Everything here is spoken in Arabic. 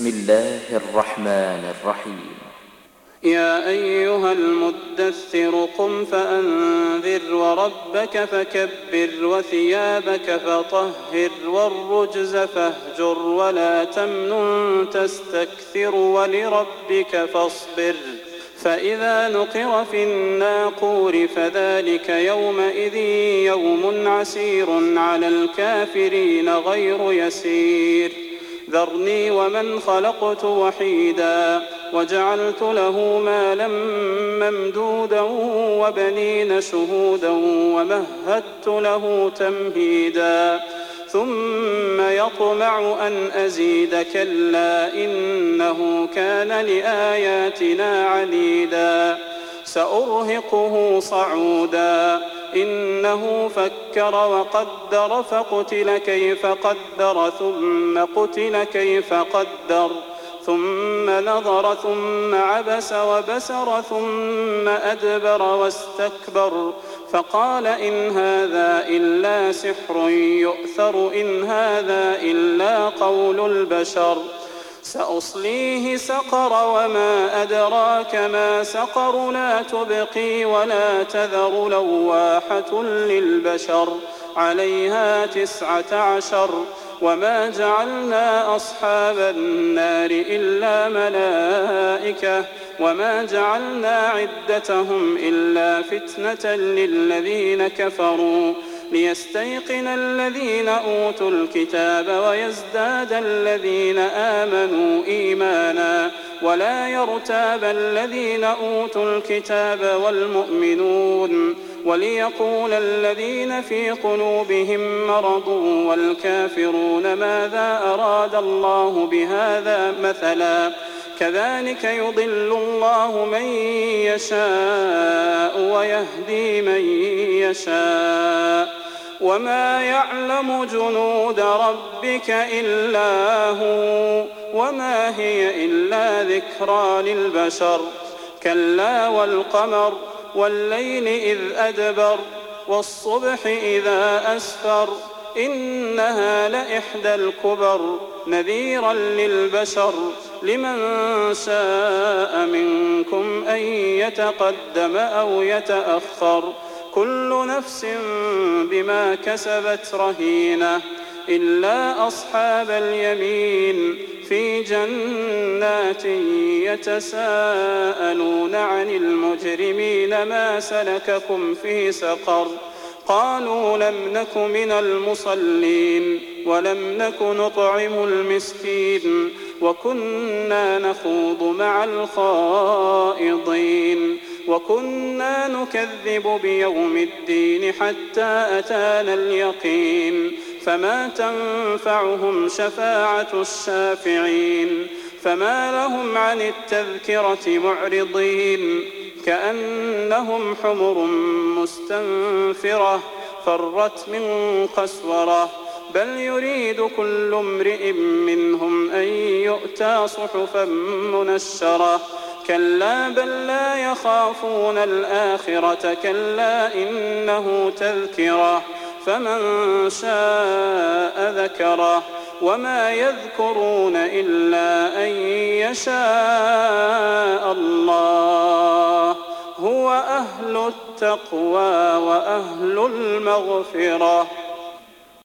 بسم الله الرحمن الرحيم. يا أيها المدثر قم فأنذر وربك فكبر وثيابك فطهر والرجز فاهجر ولا تمنن تستكثر ولربك فاصبر فإذا نقر في الناقور فذلك يومئذ يوم عسير على الكافرين غير يسير ذرني ومن خلقت وحيدا وجعلت له مالا ممدودا وبنين شهودا ومهدت له تمهيدا ثم يطمع أن أزيد كلا إنه كان لآياتنا عنيدا سأرهقه صعودا إنه فكر وقدر فقتل كيف قدر ثم قتل كيف قدر ثم نظر ثم عبس وبسر ثم أدبر واستكبر فقال إن هذا إلا سحر يؤثر إن هذا إلا قول البشر سأصليه سقر وما أدراك ما سقر لا تبقي ولا تذر لواحة للبشر عليها 19 وما جعلنا أصحاب النار إلا ملائكة وما جعلنا عدتهم إلا فتنة للذين كفروا ليستيقن الذين أوتوا الكتاب ويزداد الذين آمنوا إيمانا ولا يرتاب الذين أوتوا الكتاب والمؤمنون وليقول الذين في قلوبهم مرض والكافرون ماذا أراد الله بهذا مثلا كذلك يضل الله من يشاء ويهدي من يشاء وما يعلم جنود ربك إلا هو وما هي إلا ذكرى للبشر كلا والقمر والليل إذ أدبر والصبح إذا أسفر إنها لإحدى الكبر نذيرا للبشر لمن شاء منكم أن يتقدم أو يتأخر كل نفس بما كسبت رهينة إلا أصحاب اليمين في جنات يتساءلون عن المجرمين ما سلككم في سقر قالوا لم نك من المصلين ولم نك نطعم المسكين وكنا نخوض مع الخائضين وكنا نكذب بيوم الدين حتى أتانا اليقين فما تنفعهم شفاعة الشافعين فما لهم عن التذكرة معرضين كأنهم حمر مستنفرة فرت من قسورة بل يريد كل امرئ منهم أن يؤتى صحفا منشرة كلا بل لا يخافون الآخرة كلا إنه تذكرة فمن شاء ذكره وما يذكرون إلا أن يشاء الله هو أهل التقوى وأهل المغفرة